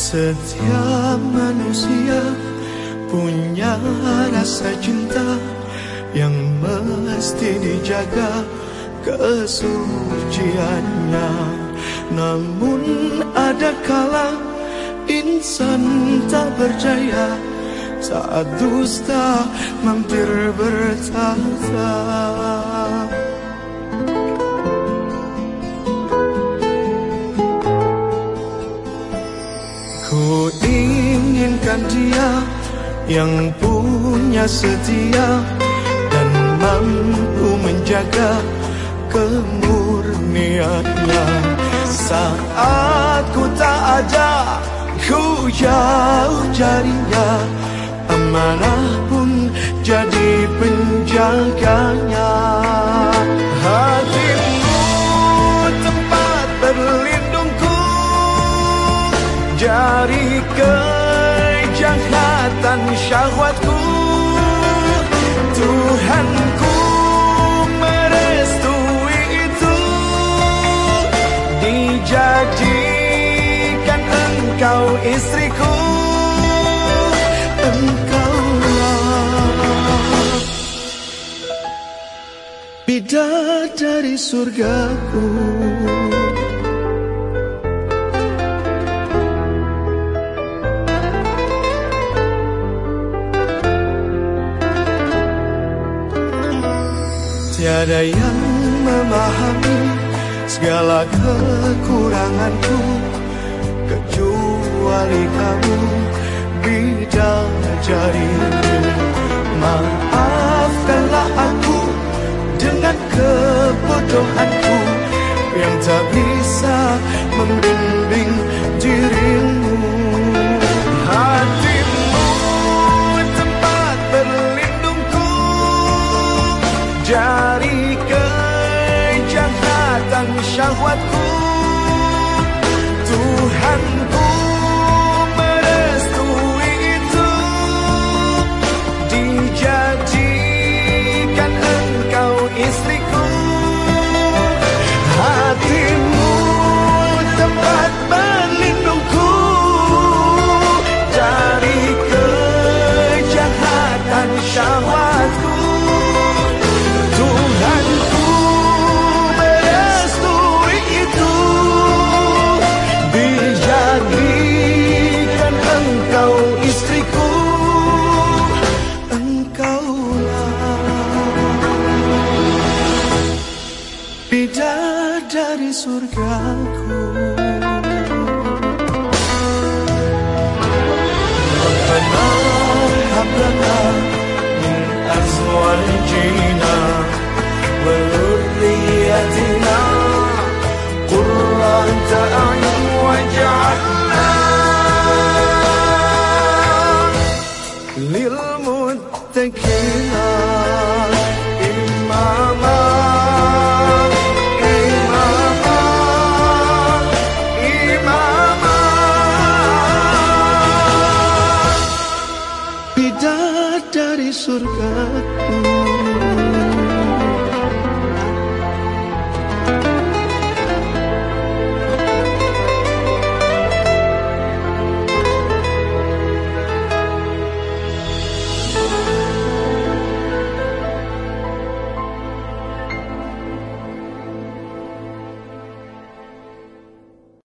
Setiap manusia punya rasa cinta yang mesti dijaga kesuciannya. Namun ada kala insan tak berjaya saat dusta mampir bertahta. Ku inginkan dia yang punya setia dan mampu menjaga kemurniannya. Saat ku tak ada, ku jauh carinya, amanah pun jadi penjaganya. Hatimu tempat berlindungku dari kejahatan syahwatku. Tuhanku merestui itu, dijadikan engkau istriku. Engkaulah bidadari surgaku. Tiada yang memahami segala kekuranganku kecuali kamu, bidadariku. Maafkanlah aku dengan kebodohanku yang tak bisa membimbing dirimu. Hatimu tempat berlindungku dari kejahatan syahwatku. Tuhanku merestui itu, dijadikan engkau istriku. Hatimu tempat berlindungku dari kejahatan syahwatku. Tuhanku merestui itu, dijadikan engkau istriku. Engkaulah bidadari surgaku. Rabbana hab lana min azwajina wa dhurriyyatina qurrata a'yun waj'alna lil muttaqina